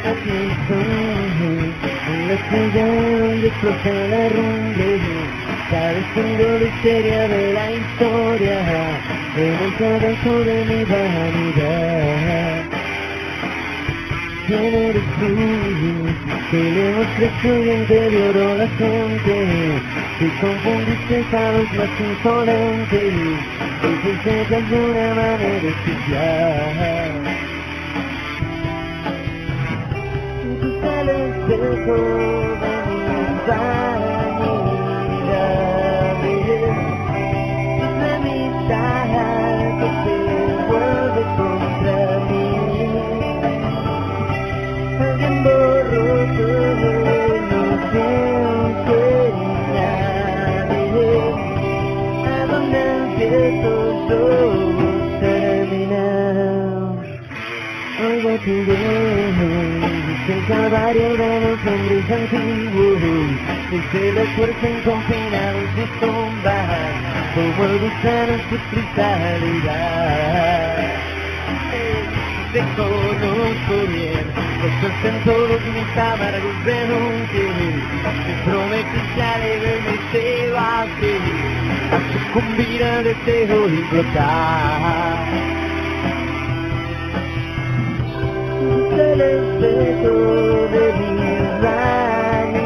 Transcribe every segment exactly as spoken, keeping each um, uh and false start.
Aquí estoy, en la estrella donde explota la rumbe, sabes tengo la historia de la historia, en el trabajo de mi vanidad. ¿Quién eres tú? Que le mostré tu interior a la gente, si confundiste a los más insolentes, y te enseñas de una manera especial. El espejo de mi vanidad es la mitad que se vuelve contra mí. Alguien borró todo, no pienso en nadie. ¿A dónde empiezo yo terminar? Oigo tu voz, el calvario de los hombres antiguos, el que los fuercen confinados en sus tumbas, como el gusano en su cristalidad. Te conozco bien, estos en todos mis amargos denuncios, te prometiste alegrarme se va a hacer, a sucumbir al deseo de implotar. El espejo de mi vanidad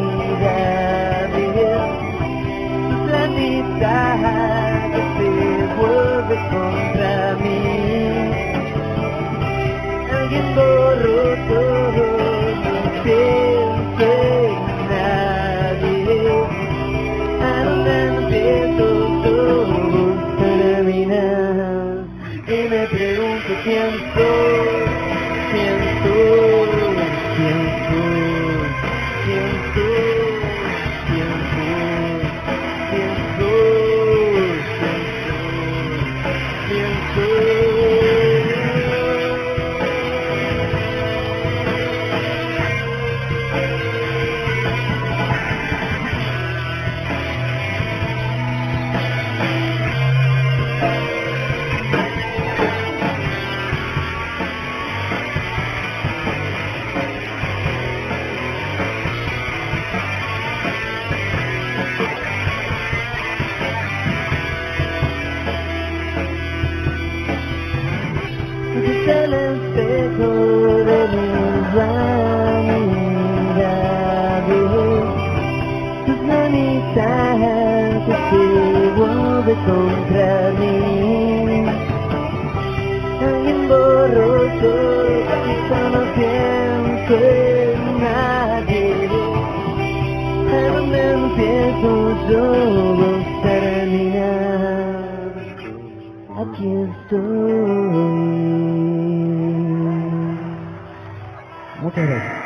es la mitad que se vuelve contra mí. Alguien borró todo, no pienso en nadie. ¿A dónde empiezo todo terminar? Y me pregunto quién soy. ¿Quién soy? ¿Quién soy? ¿Quién soy? ¿Quién soy? ¿Quién soy? ¿Quién soy? Es el espejo de mi vanidad, es la mitad que se vuelve contra mí. Alguien borró todo y solo pienso en nadie. ¿A dónde empiezo yo a terminar? Aquí estoy. Muchas gracias.